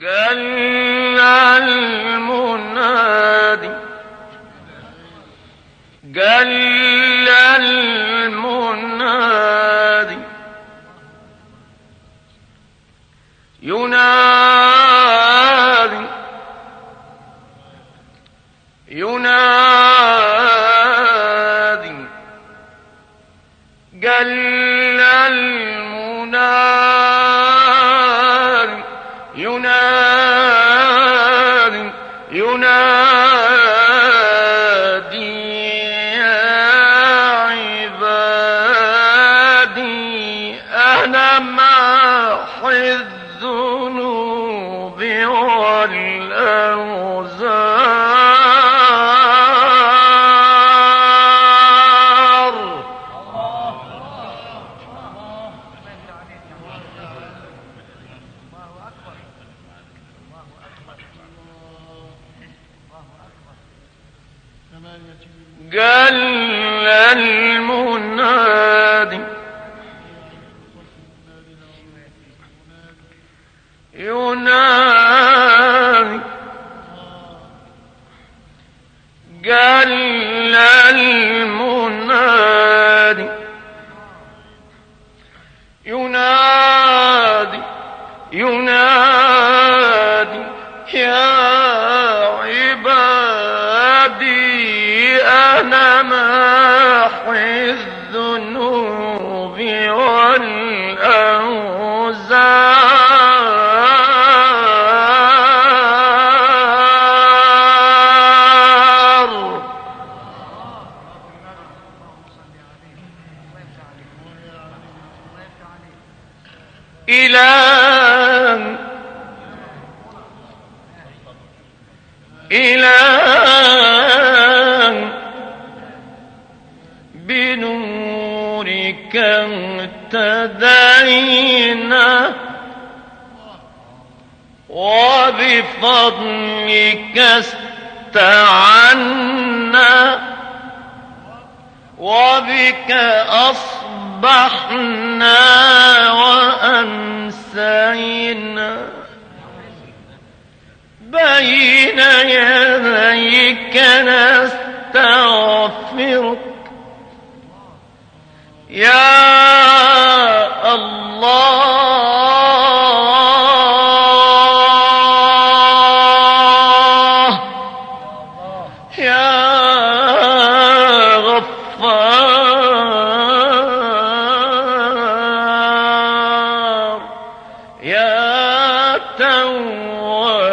جل المنادي جل المنادي ينادي ينادي جل المنادي ينادي ينادي يا عبادي أنا محي الذنوب والأوزار. جل المنادي ينادي جل المنادي ينادي ينادي يا عبادي أنا محي الذنوب والأوزار. إله إله بنورك اهتدينا وبفضلك استعنا وبك أصبحنا وأمسينا بين يديك نستغفرك يا الله يا غفار يا تواب